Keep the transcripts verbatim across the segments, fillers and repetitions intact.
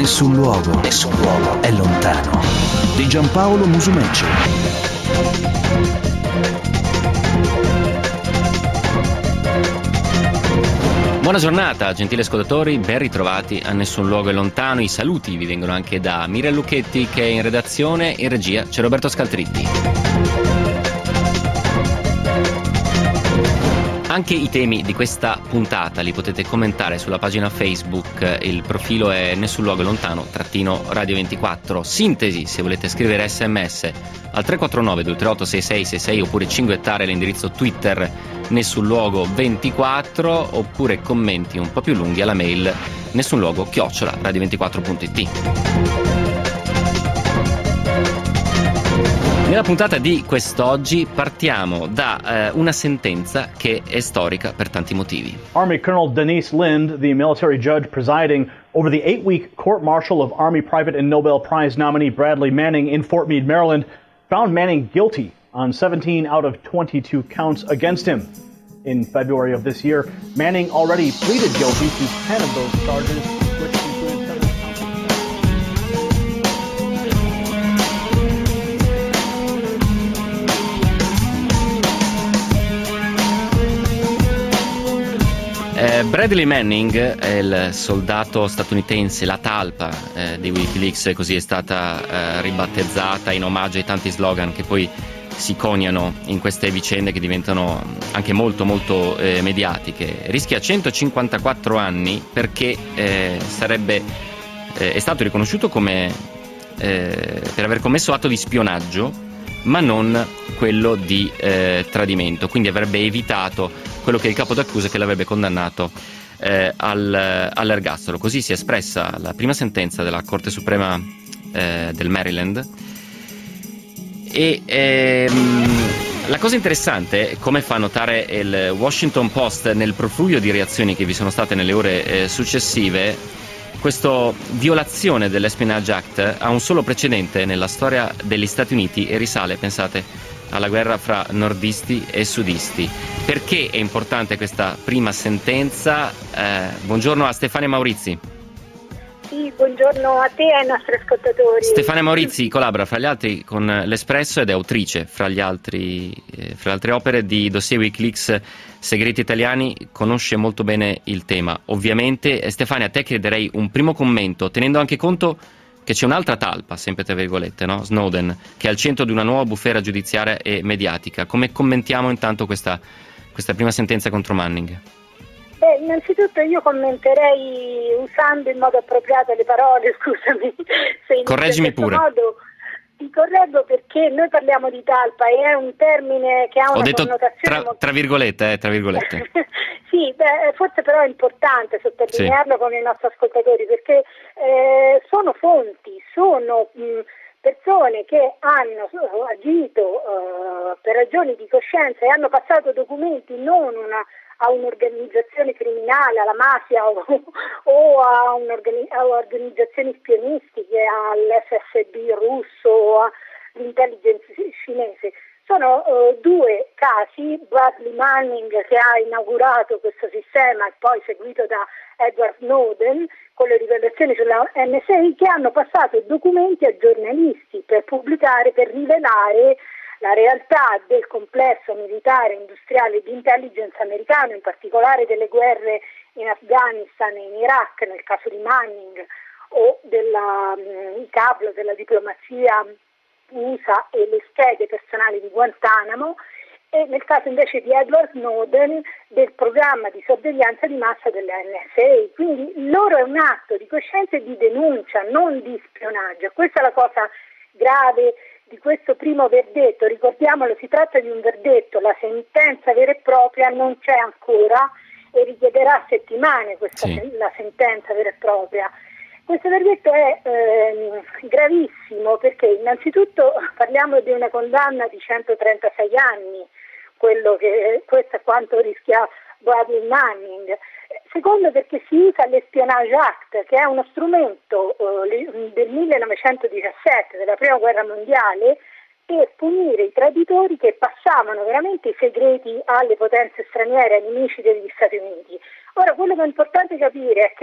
Nessun luogo, nessun luogo è lontano. Di Giampaolo Musumeci. Buona giornata, gentili ascoltatori, ben ritrovati a Nessun luogo è lontano. I saluti vi vengono anche da Miriam Lucchetti, che è in redazione. In regia c'è Roberto Scaltritti. Anche i temi di questa puntata li potete commentare sulla pagina Facebook, il profilo è Nessun luogo è lontano trattino Radio ventiquattro. Sintesi, se volete scrivere sms al tre quattro nove due tre otto sei sei sei sei oppure cinguettare l'indirizzo Twitter Nessun luogo ventiquattro, oppure commenti un po' più lunghi alla mail nessunluogo chiocciola radio ventiquattro punto it. Nella puntata di quest'oggi partiamo da eh, una sentenza che è storica per tanti motivi. Army Colonel Denise Lind, the military judge presiding over the eight-week court-martial of Army Private and Nobel Prize nominee Bradley Manning in Fort Meade, Maryland, found Manning guilty on seventeen out of twenty-two counts against him. In February of this year, Manning already pleaded guilty to ten of those charges, which included seven Eh, Bradley Manning è il soldato statunitense, la talpa eh, di Wikileaks, così è stata eh, ribattezzata in omaggio ai tanti slogan che poi si coniano in queste vicende che diventano anche molto molto eh, mediatiche. Rischia centocinquantaquattro anni perché eh, sarebbe eh, è stato riconosciuto come eh, per aver commesso atto di spionaggio, ma non quello di eh, tradimento, quindi avrebbe evitato quello che è il capo d'accusa che l'avrebbe condannato eh, al, all'ergastolo. Così si è espressa la prima sentenza della Corte Suprema eh, del Maryland. E ehm, la cosa interessante, come fa notare il Washington Post nel profluvio di reazioni che vi sono state nelle ore eh, successive, questa violazione dell'Espionage Act ha un solo precedente nella storia degli Stati Uniti e risale, pensate, alla guerra fra nordisti e sudisti. Perché è importante questa prima sentenza? Eh, buongiorno a Stefania Maurizi. Sì, buongiorno a te e ai nostri ascoltatori. Stefania Maurizi collabora fra gli altri con l'Espresso ed è autrice fra gli altri eh, fra le altre opere di dossier Wikileaks Segreti Italiani, conosce molto bene il tema. Ovviamente eh, Stefania, a te chiederei un primo commento, tenendo anche conto che c'è un'altra talpa, sempre tra virgolette, no? Snowden, che è al centro di una nuova bufera giudiziaria e mediatica. Come commentiamo intanto questa, questa prima sentenza contro Manning? Beh, innanzitutto io commenterei usando in modo appropriato le parole, scusami se correggimi in questo pure. modo ti correggo, perché noi parliamo di talpa e è un termine che ha una Ho detto connotazione tra, molto... tra virgolette, eh, tra virgolette. Sì, beh, forse però è importante sottolinearlo sì. Con i nostri ascoltatori, perché eh, sono fonti, sono mh, persone che hanno agito uh, per ragioni di coscienza e hanno passato documenti non una a un'organizzazione criminale, alla mafia o, o a, un'organi- a organizzazioni spionistiche, all'F S B russo o all'intelligence cinese. Sono uh, due casi, Bradley Manning che ha inaugurato questo sistema e poi seguito da Edward Snowden con le rivelazioni sulla N S A, che hanno passato documenti a giornalisti per pubblicare, per rivelare la realtà del complesso militare e industriale di intelligence americano, in particolare delle guerre in Afghanistan e in Iraq, nel caso di Manning, o della um, caplo della diplomazia U S A e le schede personali di Guantanamo, e nel caso invece di Edward Snowden del programma di sorveglianza di massa della N S A. Quindi loro è un atto di coscienza e di denuncia, non di spionaggio. Questa è la cosa grave di questo primo verdetto. Ricordiamolo, si tratta di un verdetto, la sentenza vera e propria non c'è ancora e richiederà settimane questa, sì. La sentenza vera e propria. Questo verdetto è eh, gravissimo perché innanzitutto parliamo di una condanna di centotrentasei anni, quello che, questo è quanto rischia Bradley Manning. Secondo, perché si usa l'Espionage Act, che è uno strumento eh, del millenovecentodiciassette, della prima guerra mondiale, per punire i traditori che passavano veramente i segreti alle potenze straniere, ai nemici degli Stati Uniti. Ora, quello che è importante capire è che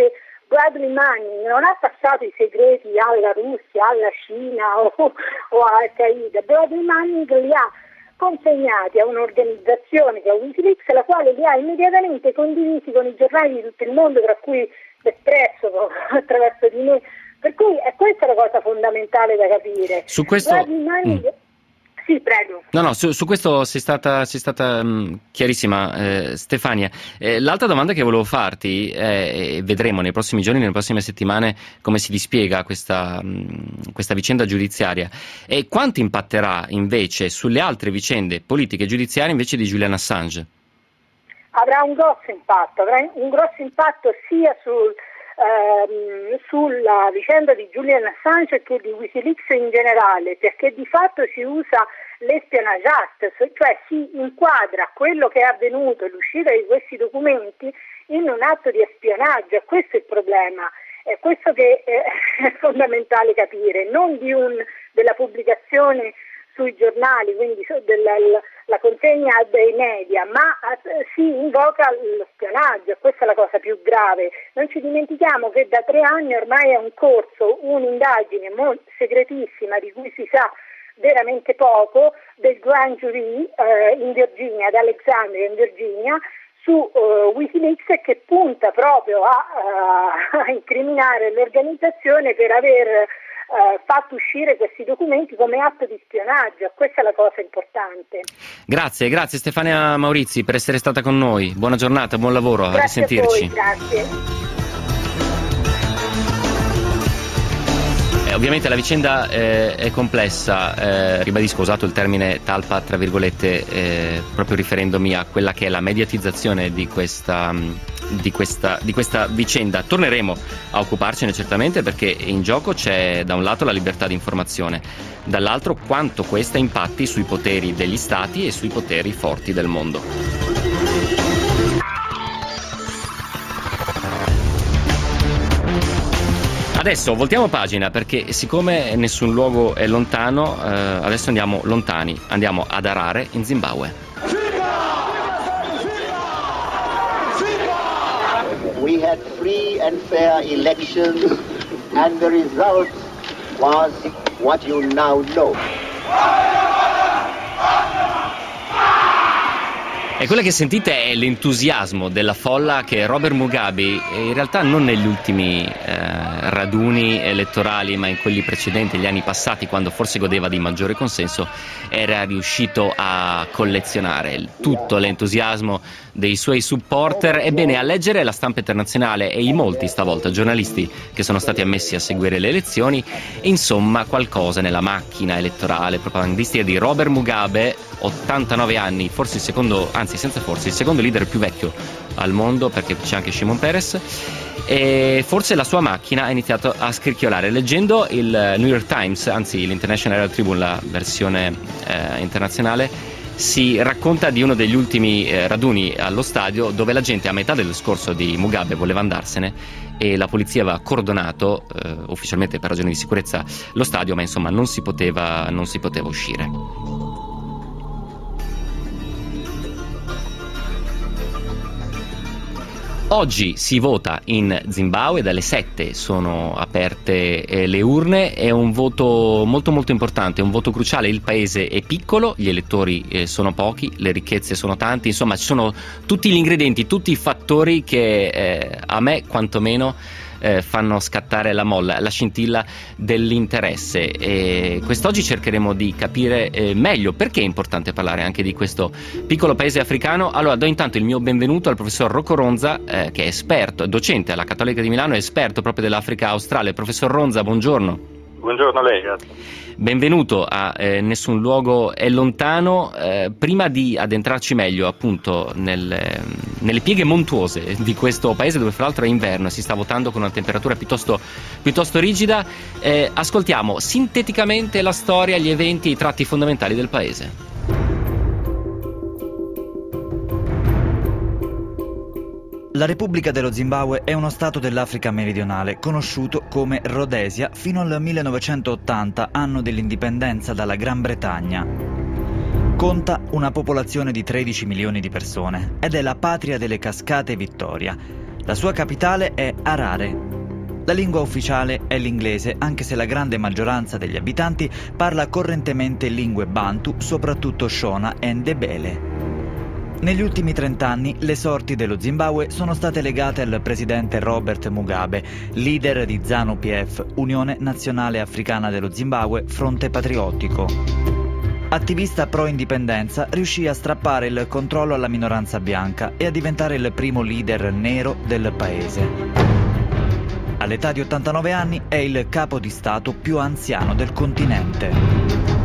Bradley Manning non ha passato i segreti alla Russia, alla Cina o, o a Al-Qaeda. Bradley Manning li ha consegnati a un'organizzazione che è Wikileaks, la quale li ha immediatamente condivisi con i giornali di tutto il mondo, tra cui l'Espresso attraverso di me. Per cui è questa la cosa fondamentale da capire. Su questo... Manning... Mm. Sì, prego. No, no, su, su questo sei stata, sei stata mh, chiarissima, eh, Stefania. Eh, l'altra domanda che volevo farti, eh, e vedremo nei prossimi giorni, nelle prossime settimane, come si dispiega questa, mh, questa vicenda giudiziaria, e quanto impatterà invece sulle altre vicende politiche e giudiziarie invece di Julian Assange? Avrà un grosso impatto, avrà un grosso impatto sia sul... Ehm, sulla vicenda di Julian Assange che di Wikileaks in generale, perché di fatto si usa l'Espionage Act, cioè si inquadra quello che è avvenuto, l'uscita di questi documenti, in un atto di spionaggio. E questo è il problema, è questo che è fondamentale capire, non di un, della pubblicazione sui giornali, quindi della, la consegna dei media, ma si invoca lo spionaggio. Questa è la cosa più grave. Non ci dimentichiamo che da tre anni ormai è in corso un'indagine molto segretissima, di cui si sa veramente poco, del Grand Jury eh, in Virginia, ad Alexandria in Virginia, su uh, Wikileaks, che punta proprio a, uh, a incriminare l'organizzazione per aver Uh, fatto uscire questi documenti come atto di spionaggio. Questa è la cosa importante. Grazie, grazie Stefania Maurizi per essere stata con noi. Buona giornata, buon lavoro, grazie a risentirci. A voi, grazie. Ovviamente la vicenda eh, è complessa, eh, ribadisco, ho usato il termine talpa tra virgolette eh, proprio riferendomi a quella che è la mediatizzazione di questa, di questa, di questa vicenda. Torneremo a occuparcene certamente, perché in gioco c'è da un lato la libertà di informazione, dall'altro quanto questa impatti sui poteri degli stati e sui poteri forti del mondo. Adesso voltiamo pagina, perché siccome nessun luogo è lontano, eh, adesso andiamo lontani, andiamo ad Harare in Zimbabwe. We had free and fair elections and the result was what you now know. E quello che sentite è l'entusiasmo della folla che Robert Mugabe, in realtà non negli ultimi eh, raduni elettorali, ma in quelli precedenti, gli anni passati, quando forse godeva di maggiore consenso, era riuscito a collezionare tutto l'entusiasmo dei suoi supporter. Ebbene, a leggere la stampa internazionale e i molti stavolta giornalisti che sono stati ammessi a seguire le elezioni, insomma qualcosa nella macchina elettorale propagandistica di Robert Mugabe, ottantanove anni, forse il secondo, anzi senza forse, il secondo leader più vecchio al mondo, perché c'è anche Shimon Peres, e forse la sua macchina ha iniziato a scricchiolare. Leggendo il New York Times, anzi l'International Herald Tribune, la versione eh, internazionale, si racconta di uno degli ultimi eh, raduni allo stadio, dove la gente a metà del discorso di Mugabe voleva andarsene e la polizia aveva cordonato eh, ufficialmente per ragioni di sicurezza lo stadio, ma insomma non si poteva, non si poteva uscire. Oggi si vota in Zimbabwe, dalle sette sono aperte eh, le urne, è un voto molto molto importante, un voto cruciale. Il paese è piccolo, gli elettori eh, sono pochi, le ricchezze sono tante, insomma ci sono tutti gli ingredienti, tutti i fattori che eh, a me quantomeno eh, fanno scattare la molla, la scintilla dell'interesse. E quest'oggi cercheremo di capire eh, meglio perché è importante parlare anche di questo piccolo paese africano. Allora do intanto il mio benvenuto al professor Rocco Ronza, eh, che è esperto, docente alla Cattolica di Milano, è esperto proprio dell'Africa australe. Professor Ronza, buongiorno. Buongiorno a lei, grazie. Benvenuto a eh, Nessun luogo è lontano. Eh, prima di addentrarci meglio appunto nel, nelle pieghe montuose di questo paese, dove fra l'altro è inverno e si sta votando con una temperatura piuttosto, piuttosto rigida, eh, ascoltiamo sinteticamente la storia, gli eventi e i tratti fondamentali del paese. La Repubblica dello Zimbabwe è uno stato dell'Africa meridionale, conosciuto come Rhodesia fino al millenovecentottanta, anno dell'indipendenza dalla Gran Bretagna. Conta una popolazione di tredici milioni di persone ed è la patria delle cascate Vittoria. La sua capitale è Harare. La lingua ufficiale è l'inglese, anche se la grande maggioranza degli abitanti parla correntemente lingue bantu, soprattutto Shona e Ndebele. Negli ultimi trent'anni le sorti dello Zimbabwe sono state legate al presidente Robert Mugabe, leader di ZANU P F, Unione Nazionale Africana dello Zimbabwe, Fronte Patriottico. Attivista pro-indipendenza, riuscì a strappare il controllo alla minoranza bianca e a diventare il primo leader nero del paese. All'età di ottantanove anni è il capo di Stato più anziano del continente.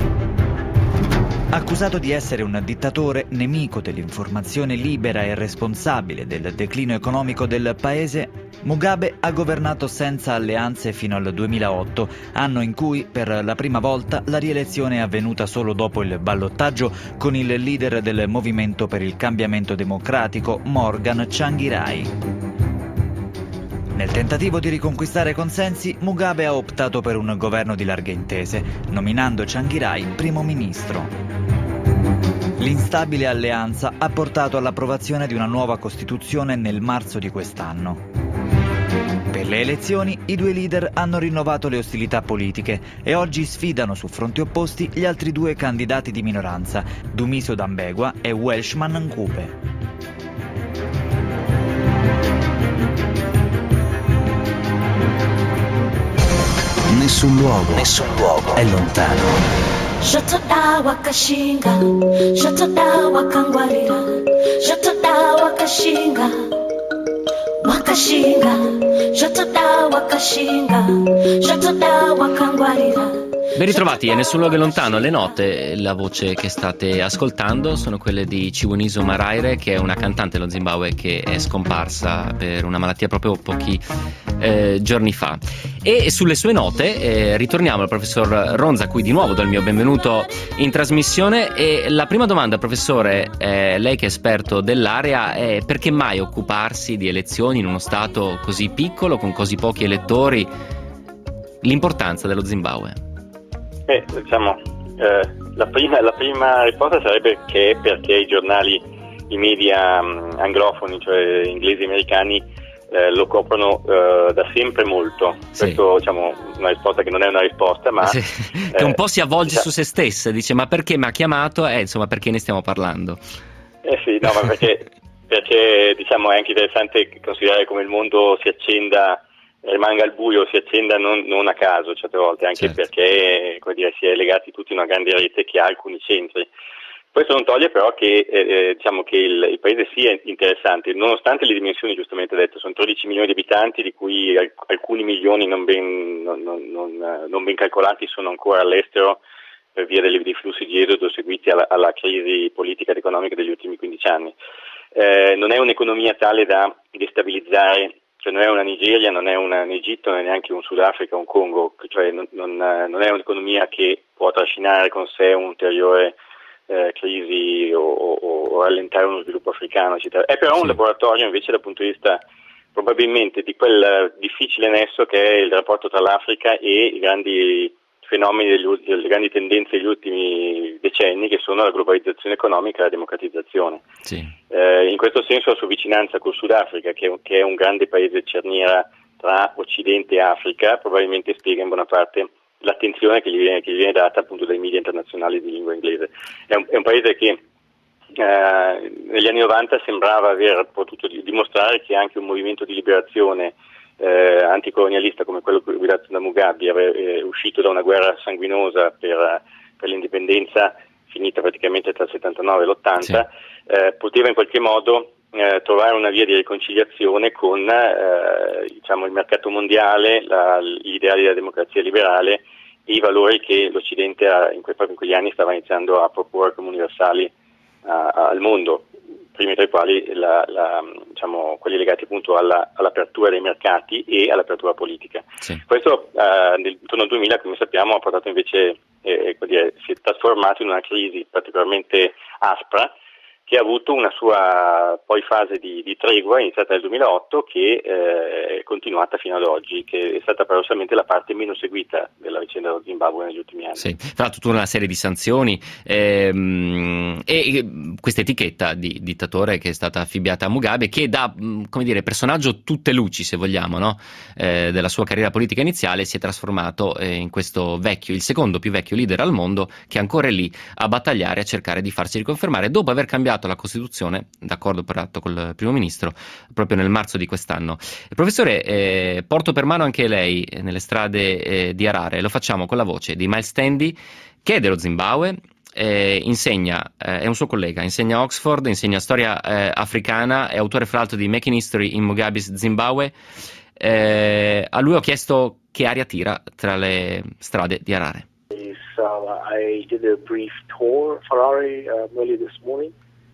Accusato di essere un dittatore, nemico dell'informazione libera e responsabile del declino economico del paese, Mugabe ha governato senza alleanze fino al duemilaotto, anno in cui per la prima volta la rielezione è avvenuta solo dopo il ballottaggio con il leader del Movimento per il Cambiamento Democratico, Morgan Tsvangirai. Nel tentativo di riconquistare consensi, Mugabe ha optato per un governo di larghe intese, nominando Tsvangirai primo ministro. L'instabile alleanza ha portato all'approvazione di una nuova Costituzione nel marzo di quest'anno. Per le elezioni, i due leader hanno rinnovato le ostilità politiche e oggi sfidano su fronti opposti gli altri due candidati di minoranza, Dumiso Dambegua e Welshman Ncube. Nessun luogo, nessun luogo è lontano. Shotoda wakashinga, shotoda wakangwarira, shotoda wakashinga, wakashinga, shotoda wakashinga, shotoda wakangwarira. Ben ritrovati, e Nessun luogo è lontano. Le note, la voce che state ascoltando sono quelle di Chiwoniso Maraire, che è una cantante dello Zimbabwe che è scomparsa per una malattia proprio pochi eh, giorni fa. E sulle sue note eh, ritorniamo al professor Ronza, a cui di nuovo do il mio benvenuto in trasmissione. E la prima domanda, professore, eh, lei che è esperto dell'area, è: perché mai occuparsi di elezioni in uno stato così piccolo, con così pochi elettori? L'importanza dello Zimbabwe? Eh, diciamo, eh, la, prima, la prima risposta sarebbe che perché i giornali, i media um, anglofoni, cioè inglesi e americani, eh, lo coprono eh, da sempre molto. Sì. Questo, diciamo, una risposta che non è una risposta, ma sì. Che un po' si avvolge eh, su se stessa, dice: ma perché mi ha chiamato? Eh, insomma, perché ne stiamo parlando? Eh sì, no, ma perché, perché diciamo è anche interessante considerare come il mondo si accenda, rimanga al buio, si accenda non, non a caso certe volte, anche certo. Perché, come dire, si è legati tutti in una grande rete che ha alcuni centri. Questo non toglie però che eh, diciamo che il, il paese sia interessante, nonostante le dimensioni giustamente dette. Sono tredici milioni di abitanti, di cui alcuni milioni non ben, non, non, non, non ben calcolati sono ancora all'estero per via dei, dei flussi di esodo seguiti alla, alla crisi politica ed economica degli ultimi quindici anni. Eh, non è un'economia tale da destabilizzare. Cioè non è una Nigeria, non è un Egitto, non è neanche un Sudafrica, un Congo, cioè non, non, non è un'economia che può trascinare con sé un'ulteriore eh, crisi o, o, o rallentare uno sviluppo africano, eccetera. È però sì. Un laboratorio invece dal punto di vista probabilmente di quel difficile nesso che è il rapporto tra l'Africa e i grandi fenomeni, degli, le grandi tendenze degli ultimi decenni, che sono la globalizzazione economica e la democratizzazione. Sì. Eh, in questo senso la sua vicinanza col Sudafrica, che, che è un grande paese cerniera tra Occidente e Africa, probabilmente spiega in buona parte l'attenzione che gli viene, che gli viene data appunto dai media internazionali di lingua inglese. È un, è un paese che eh, negli anni novanta sembrava aver potuto dimostrare che anche un movimento di liberazione Eh, anticolonialista come quello guidato da Mugabe, eh, uscito da una guerra sanguinosa per, per l'indipendenza finita praticamente tra il settantanove e l'ottanta, sì. eh, poteva in qualche modo eh, trovare una via di riconciliazione con eh, diciamo il mercato mondiale, la, gli ideali della democrazia liberale e i valori che l'Occidente ha, in que, proprio in quegli anni stava iniziando a proporre come universali a, a, al mondo. Primi tra i quali la, la, diciamo, quelli legati appunto alla, all'apertura dei mercati e all'apertura politica. Sì. Questo eh, nel, intorno al duemila, come sappiamo, ha portato invece, eh, dire, si è trasformato in una crisi particolarmente aspra che ha avuto una sua poi fase di, di tregua iniziata nel duemilaotto che eh, è continuata fino ad oggi, che è stata paradossalmente la parte meno seguita della vicenda dello Zimbabwe negli ultimi anni. Sì, fra tutta una serie di sanzioni ehm, e questa etichetta di dittatore che è stata affibbiata a Mugabe, che da, come dire, personaggio tutte luci, se vogliamo, no? eh, della sua carriera politica iniziale, si è trasformato eh, in questo vecchio, il secondo più vecchio leader al mondo, che ancora è lì a battagliare, a cercare di farsi riconfermare dopo aver cambiato la Costituzione, d'accordo peraltro col primo ministro, proprio nel marzo di quest'anno. Professore, eh, porto per mano anche lei nelle strade eh, di Harare, lo facciamo con la voce di Miles Tendi, che è dello Zimbabwe, eh, insegna, eh, è un suo collega, insegna a Oxford, insegna storia eh, africana, è autore fra l'altro di Making History in Mugabe's Zimbabwe. Eh, a lui ho chiesto che aria tira tra le strade di Harare. So I did a brief tour of Harare uh, early this morning.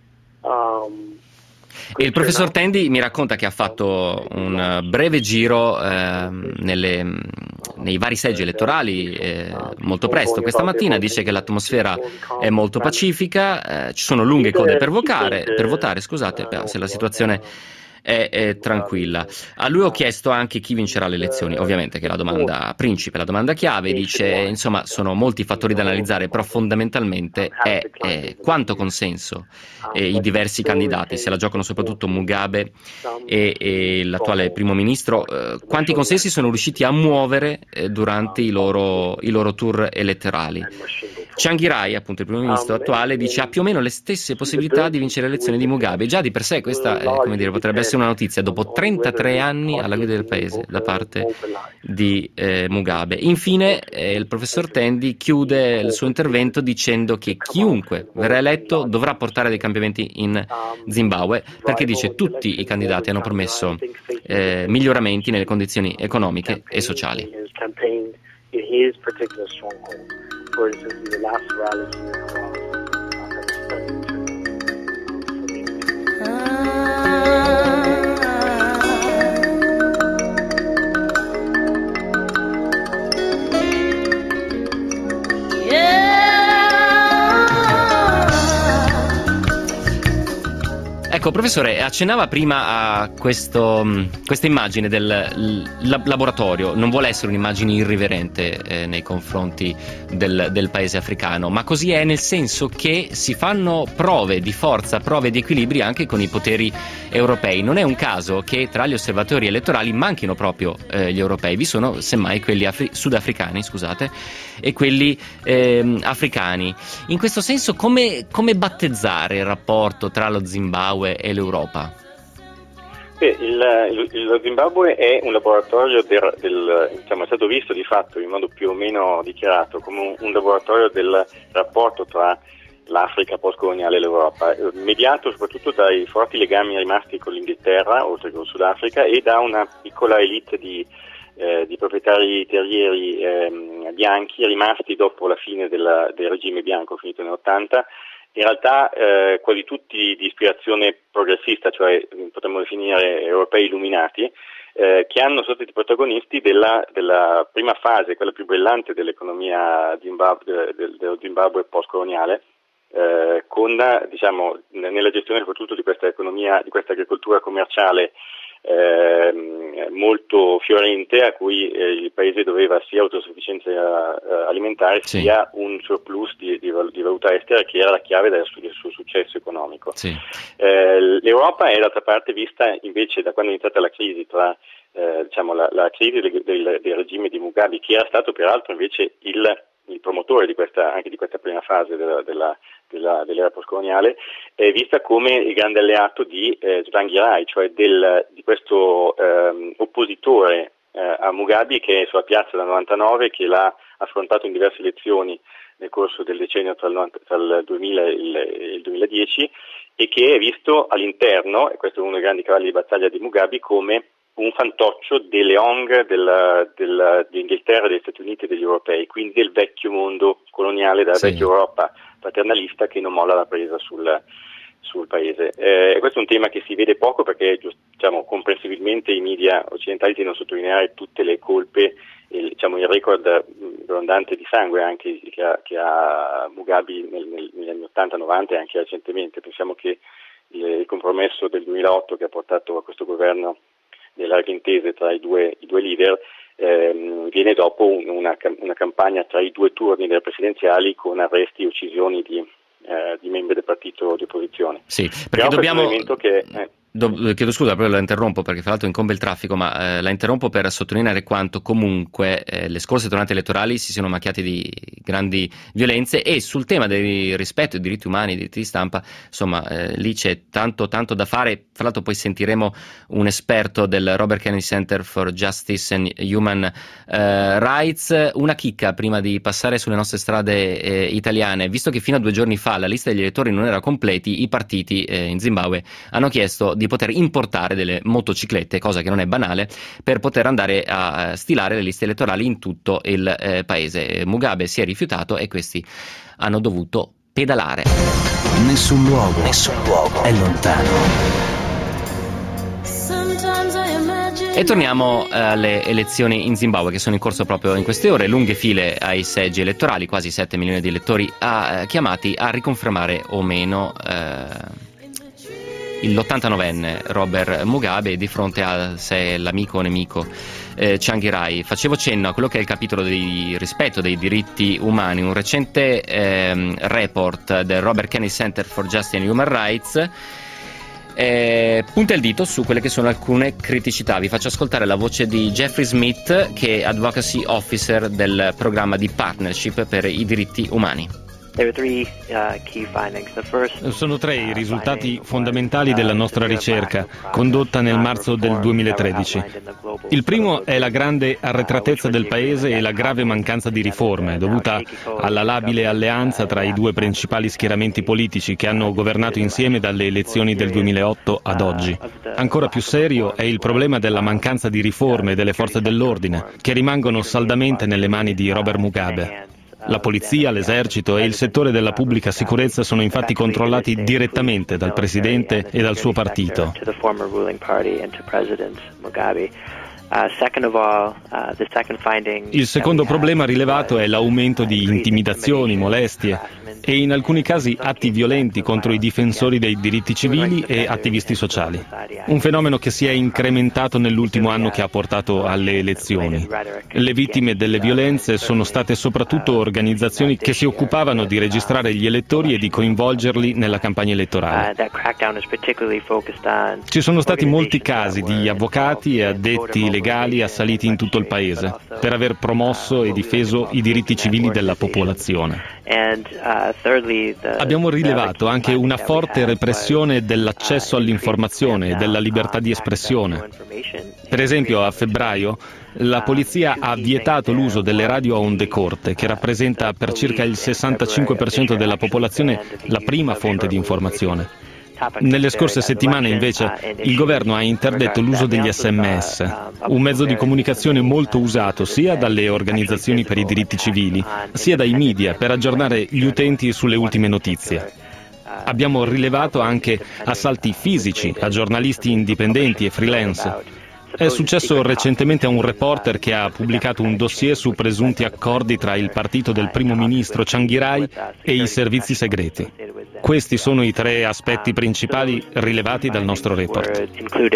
Um, E il professor Tendi mi racconta che ha fatto un breve giro eh, nelle, nei vari seggi elettorali eh, molto presto questa mattina. Dice che l'atmosfera è molto pacifica, eh, ci sono lunghe code per votare, per votare scusate, se la situazione è, è tranquilla. A lui ho chiesto anche chi vincerà le elezioni, ovviamente, che è la domanda principe, la domanda chiave. Dice, insomma, sono molti fattori da analizzare, però fondamentalmente è, è quanto consenso eh, i diversi candidati, se la giocano soprattutto Mugabe e, e l'attuale primo ministro, eh, quanti consensi sono riusciti a muovere eh, durante i loro, i loro tour elettorali. Tsvangirai, appunto il primo ministro attuale, dice ha più o meno le stesse possibilità di vincere le elezioni di Mugabe. Già di per sé questa eh, come dire, potrebbe essere una notizia dopo trentatré anni alla guida del paese da parte di eh, Mugabe. Infine eh, il professor Tendi chiude il suo intervento dicendo che chiunque verrà eletto dovrà portare dei cambiamenti in Zimbabwe, perché dice tutti i candidati hanno promesso eh, miglioramenti nelle condizioni economiche e sociali. For instance, in the last rally here in uh, yeah. Ecco, professore, accennava prima a questo, questa immagine del l- laboratorio. Non vuole essere un'immagine irriverente eh, nei confronti del, del paese africano, ma così è, nel senso che si fanno prove di forza, prove di equilibrio anche con i poteri europei. Non è un caso che tra gli osservatori elettorali manchino proprio eh, gli europei. Vi sono semmai quelli afri- sudafricani, scusate, e quelli eh, africani. In questo senso, come, come battezzare il rapporto tra lo Zimbabwe e l'Europa? Beh, il, il, lo Zimbabwe è un laboratorio del, del, diciamo, è stato visto di fatto in modo più o meno dichiarato come un, un laboratorio del rapporto tra l'Africa postcoloniale e l'Europa, mediato soprattutto dai forti legami rimasti con l'Inghilterra, oltre che con Sudafrica, e da una piccola elite di, eh, di proprietari terrieri eh, bianchi rimasti dopo la fine della, del regime bianco finito negli ottanta. In realtà eh, quasi tutti di ispirazione progressista, cioè potremmo definire europei illuminati, eh, che hanno sono stati protagonisti della, della prima fase, quella più brillante dell'economia Zimbabwe, del, dello Zimbabwe postcoloniale, eh, con, diciamo, nella gestione soprattutto di questa economia, di questa agricoltura commerciale Eh, molto fiorente, a cui eh, il paese doveva sia autosufficienza eh, alimentare, sì, sia un surplus di, di, di valuta estera, che era la chiave del, del suo successo economico. Sì. Eh, L'Europa è d'altra parte vista invece da quando è iniziata la crisi, tra eh, diciamo la, la crisi del, del, del regime di Mugabe, che era stato peraltro invece il, il promotore di questa, anche di questa prima fase della, della Della, dell'era postcoloniale, è vista come il grande alleato di eh, Tsvangirai, cioè del, di questo ehm, oppositore eh, a Mugabe, che è sulla piazza dal novantanove, che l'ha affrontato in diverse elezioni nel corso del decennio tra il, tra il duemila e il, il duemiladieci, e che è visto all'interno, e questo è uno dei grandi cavalli di battaglia di Mugabe, come un fantoccio delle O N G del, del, dell'Inghilterra, degli Stati Uniti e degli europei, quindi del vecchio mondo coloniale, della sì. vecchia Europa paternalista che non molla la presa sul, sul paese. Eh, questo è un tema che si vede poco perché, diciamo, comprensibilmente i media occidentali tendono a sottolineare tutte le colpe, il, diciamo, il record grondante di sangue anche che ha, che ha Mugabe nel, nel, negli anni ottanta novanta e anche recentemente. Pensiamo che il, il compromesso del duemilaotto che ha portato a questo governo delle larghe intese tra i due, i due leader ehm, viene dopo una, una campagna tra i due turni delle presidenziali con arresti e uccisioni di, eh, di membri del partito di opposizione. Sì, perché dobbiamo... Che, eh, Do, chiedo scusa, però la interrompo perché fra l'altro incombe il traffico, ma eh, la interrompo per sottolineare quanto comunque eh, le scorse tornate elettorali si siano macchiate di grandi violenze, e sul tema del rispetto dei diritti umani, dei diritti di stampa, insomma eh, lì c'è tanto tanto da fare. Fra l'altro poi sentiremo un esperto del Robert Kennedy Center for Justice and Human eh, Rights. Una chicca prima di passare sulle nostre strade eh, italiane: visto che fino a due giorni fa la lista degli elettori non era completi, i partiti eh, in Zimbabwe hanno chiesto di di poter importare delle motociclette, cosa che non è banale, per poter andare a stilare le liste elettorali in tutto il eh, paese. Mugabe si è rifiutato e questi hanno dovuto pedalare. Nessun luogo, nessun luogo è lontano. E torniamo alle elezioni in Zimbabwe, che sono in corso proprio in queste ore. Lunghe file ai seggi elettorali, quasi sette milioni di elettori a, eh, chiamati a riconfermare o meno eh, l'ottantanovenne Robert Mugabe di fronte a se l'amico o nemico eh, Tsvangirai. Facevo cenno a quello che è il capitolo di rispetto dei diritti umani. Un recente eh, report del Robert Kennedy Center for Justice and Human Rights Eh, punta il dito su quelle che sono alcune criticità. Vi faccio ascoltare la voce di Jeffrey Smith, che è Advocacy Officer del programma di Partnership per i diritti umani. Sono tre i risultati fondamentali della nostra ricerca, condotta nel marzo del duemilatredici. Il primo è la grande arretratezza del paese e la grave mancanza di riforme, dovuta alla labile alleanza tra i due principali schieramenti politici che hanno governato insieme dalle elezioni del duemilaotto ad oggi. Ancora più serio è il problema della mancanza di riforme delle forze dell'ordine, che rimangono saldamente nelle mani di Robert Mugabe. La polizia, l'esercito e il settore della pubblica sicurezza sono infatti controllati direttamente dal presidente e dal suo partito. Il secondo problema rilevato è l'aumento di intimidazioni, molestie e in alcuni casi atti violenti contro i difensori dei diritti civili e attivisti sociali. Un fenomeno che si è incrementato nell'ultimo anno che ha portato alle elezioni. Le vittime delle violenze sono state soprattutto organizzazioni che si occupavano di registrare gli elettori e di coinvolgerli nella campagna elettorale. Ci sono stati molti casi di avvocati e addetti legali assaliti in tutto il paese per aver promosso e difeso i diritti civili della popolazione. Abbiamo rilevato anche una forte repressione dell'accesso all'informazione e della libertà di espressione. Per esempio, a febbraio la polizia ha vietato l'uso delle radio a onde corte, che rappresenta per circa il sessantacinque per cento della popolazione la prima fonte di informazione. Nelle scorse settimane, invece, il governo ha interdetto l'uso degli esse emme esse, un mezzo di comunicazione molto usato sia dalle organizzazioni per i diritti civili, sia dai media per aggiornare gli utenti sulle ultime notizie. Abbiamo rilevato anche assalti fisici a giornalisti indipendenti e freelance. È successo recentemente a un reporter che ha pubblicato un dossier su presunti accordi tra il partito del primo ministro Tsvangirai e i servizi segreti. Questi sono i tre aspetti principali rilevati dal nostro report.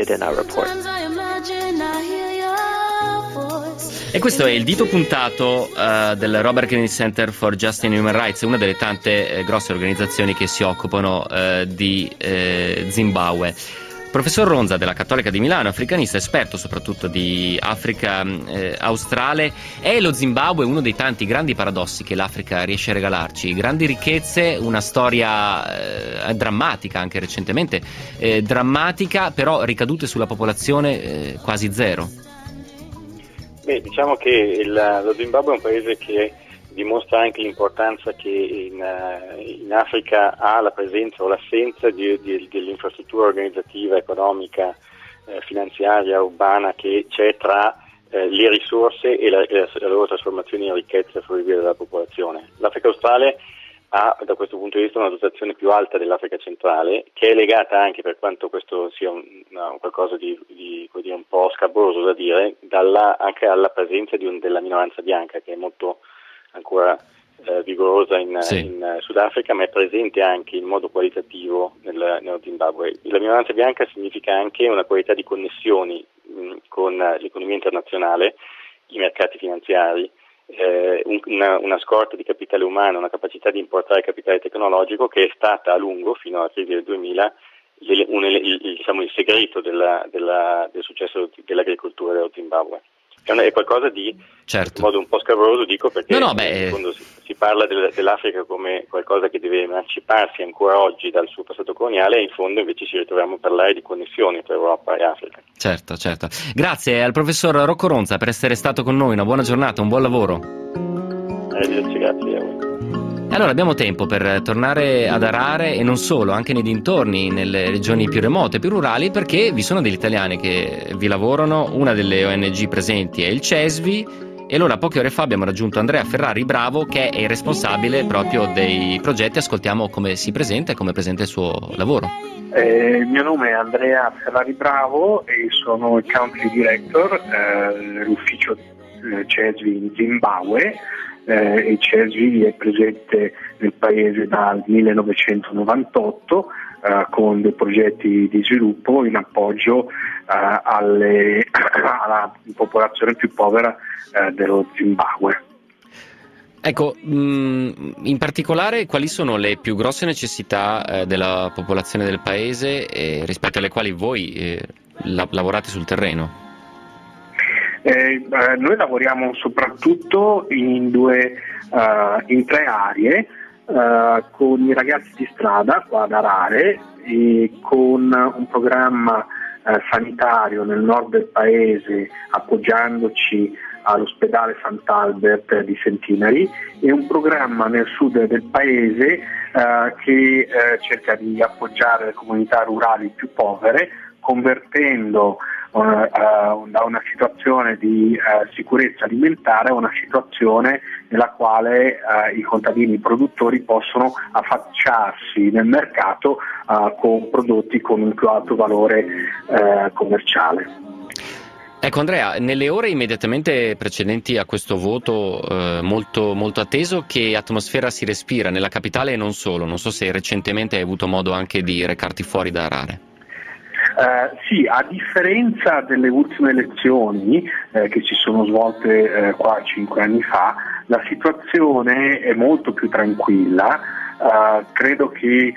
E questo è il dito puntato uh, del Robert Kennedy Center for Justice and Human Rights, una delle tante eh, grosse organizzazioni che si occupano uh, di eh, Zimbabwe. Professor Ronza della Cattolica di Milano, africanista, esperto soprattutto di Africa eh, australe, è lo Zimbabwe uno dei tanti grandi paradossi che l'Africa riesce a regalarci? Grandi ricchezze, una storia eh, drammatica anche recentemente, eh, drammatica, però ricadute sulla popolazione eh, quasi zero. Beh, diciamo che il, lo Zimbabwe è un paese che dimostra anche l'importanza che in, in Africa ha la presenza o l'assenza di, di, dell'infrastruttura organizzativa, economica, eh, finanziaria, urbana che c'è tra eh, le risorse e la, e la loro trasformazione in ricchezza fruibile della popolazione. L'Africa australe ha da questo punto di vista una dotazione più alta dell'Africa centrale, che è legata anche, per quanto questo sia un, una, qualcosa di, di, di un po' scabroso da dire, dalla, anche alla presenza di un, della minoranza bianca, che è molto ancora eh, vigorosa in, sì. in Sudafrica, ma è presente anche in modo qualitativo nel, nello Zimbabwe. La minoranza bianca significa anche una qualità di connessioni mh, con l'economia internazionale, i mercati finanziari, eh, un, una, una scorta di capitale umano, una capacità di importare capitale tecnologico che è stata a lungo, fino alla crisi del duemila, il, un, il, il, diciamo, il segreto della, della, del successo dell'agricoltura dello Zimbabwe. È, una, è qualcosa di, certo. in modo un po' scabroso, dico, perché no, no, beh, in fondo si, si parla del, dell'Africa come qualcosa che deve emanciparsi ancora oggi dal suo passato coloniale, e in fondo invece ci ritroviamo a parlare di connessioni tra Europa e Africa. Certo, certo. Grazie al professor Rocco Ronza per essere stato con noi, una buona giornata, un buon lavoro. Grazie, grazie a voi. Allora abbiamo tempo per tornare ad Harare, e non solo, anche nei dintorni, nelle regioni più remote, più rurali, perché vi sono degli italiani che vi lavorano. Una delle O N G presenti è il CESVI, e allora poche ore fa abbiamo raggiunto Andrea Ferrari Bravo, che è il responsabile proprio dei progetti. Ascoltiamo come si presenta e come presenta il suo lavoro. Eh, il mio nome è Andrea Ferrari Bravo e sono il Country Director eh, dell'ufficio eh, CESVI in Zimbabwe. Eh, il CESVI è presente nel paese dal millenovecentonovantotto eh, con dei progetti di sviluppo in appoggio eh, alle, alla popolazione più povera eh, dello Zimbabwe. Ecco, mh, in particolare quali sono le più grosse necessità eh, della popolazione del paese eh, rispetto alle quali voi eh, la- lavorate sul terreno? Eh, eh, noi lavoriamo soprattutto in due, uh, in tre aree, uh, con i ragazzi di strada qua ad Harare, e con un programma uh, sanitario nel nord del paese, appoggiandoci all'ospedale Sant'Albert di Centenary, e un programma nel sud del paese uh, che uh, cerca di appoggiare le comunità rurali più povere, convertendo Uh, uh, da una situazione di uh, sicurezza alimentare a una situazione nella quale uh, i contadini i produttori possono affacciarsi nel mercato uh, con prodotti con un più alto valore uh, commerciale. Ecco Andrea, nelle ore immediatamente precedenti a questo voto eh, molto, molto atteso, che atmosfera si respira nella capitale e non solo? Non so se recentemente hai avuto modo anche di recarti fuori da Harare. Uh, sì, a differenza delle ultime elezioni eh, che si sono svolte eh, qua cinque anni fa, la situazione è molto più tranquilla. Uh, credo che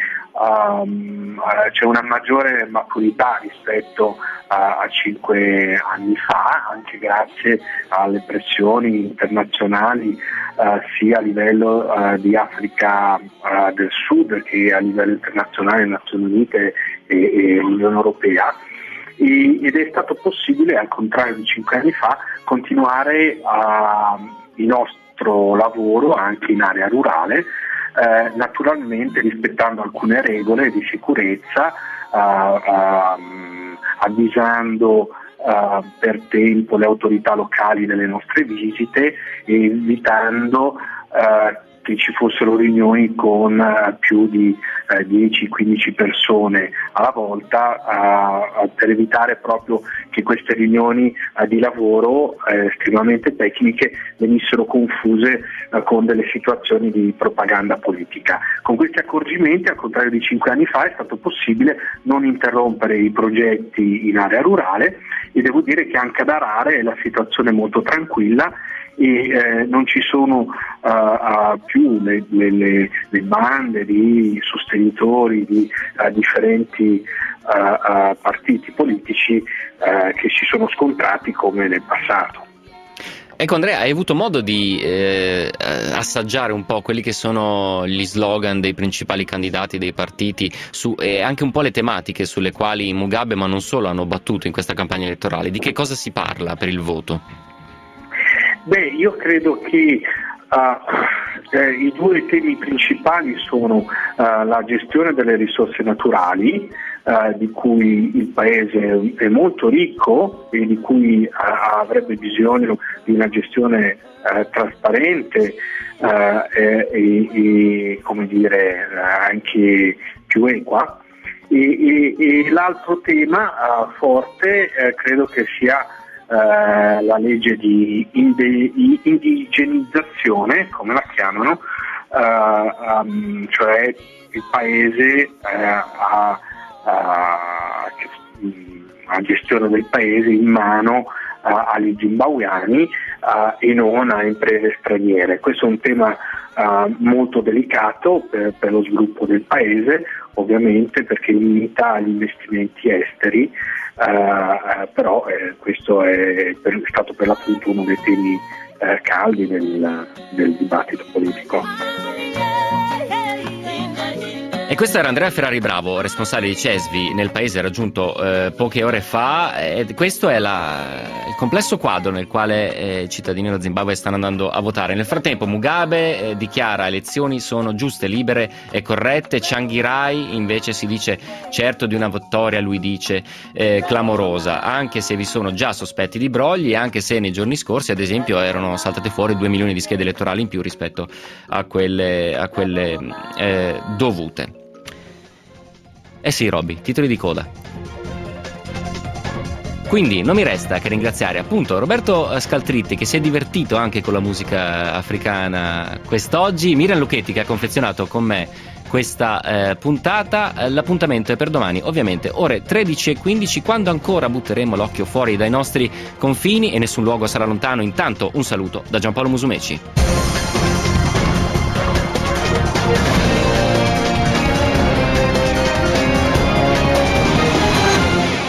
um, uh, c'è una maggiore maturità rispetto a, a cinque anni fa, anche grazie alle pressioni internazionali uh, sia a livello uh, di Africa uh, del Sud che a livello internazionale, Nazioni Unite e, e l'Unione Europea, e, ed è stato possibile, al contrario di cinque anni fa, continuare a, il nostro lavoro anche in area rurale, eh, naturalmente rispettando alcune regole di sicurezza, uh, uh, avvisando uh, per tempo le autorità locali delle nostre visite e evitando uh, che ci fossero riunioni con uh, più di uh, dieci quindici persone alla volta, uh, per evitare proprio che queste riunioni uh, di lavoro uh, estremamente tecniche venissero confuse uh, con delle situazioni di propaganda politica. Con questi accorgimenti, al contrario di cinque anni fa, è stato possibile non interrompere i progetti in area rurale, e devo dire che anche ad Harare la situazione è molto tranquilla e eh, non ci sono uh, uh, più le, le, le bande di sostenitori di uh, differenti uh, uh, partiti politici uh, che si sono scontrati come nel passato. Ecco Andrea, hai avuto modo di eh, assaggiare un po' quelli che sono gli slogan dei principali candidati dei partiti su, e anche un po' le tematiche sulle quali Mugabe, ma non solo, hanno battuto in questa campagna elettorale? Di che cosa si parla per il voto? Beh, io credo che uh, eh, i due temi principali sono uh, la gestione delle risorse naturali, uh, di cui il paese è molto ricco e di cui uh, avrebbe bisogno di una gestione uh, trasparente uh, e, e, come dire, anche più equa. E, e, e l'altro tema uh, forte uh, credo che sia eh, la legge di inde- indigenizzazione, come la chiamano, eh, um, cioè il paese eh, ha, ha, ha gestione del paese in mano uh, agli zimbabuiani uh, e non a imprese straniere. Questo è un tema uh, molto delicato per, per lo sviluppo del paese, ovviamente, perché limita gli investimenti esteri, uh, però eh, questo è, per, è stato per l'appunto uno dei temi eh, caldi del, del dibattito politico. E questo era Andrea Ferrari Bravo, responsabile di Cesvi nel paese, raggiunto eh, poche ore fa. E questo è la, il complesso quadro nel quale eh, i cittadini dello Zimbabwe stanno andando a votare. Nel frattempo Mugabe eh, dichiara elezioni sono giuste, libere e corrette. Tsvangirai invece si dice certo di una vittoria, lui dice eh, clamorosa, anche se vi sono già sospetti di brogli, anche se nei giorni scorsi ad esempio erano saltate fuori due milioni di schede elettorali in più rispetto a quelle, a quelle eh, dovute. Eh sì, Robby, titoli di coda. Quindi non mi resta che ringraziare appunto Roberto Scaltritti, che si è divertito anche con la musica africana quest'oggi, Miriam Lucchetti, che ha confezionato con me questa eh, puntata. L'appuntamento è per domani, ovviamente ore tredici e quindici, quando ancora butteremo l'occhio fuori dai nostri confini e nessun luogo sarà lontano. Intanto un saluto da Giampaolo Musumeci.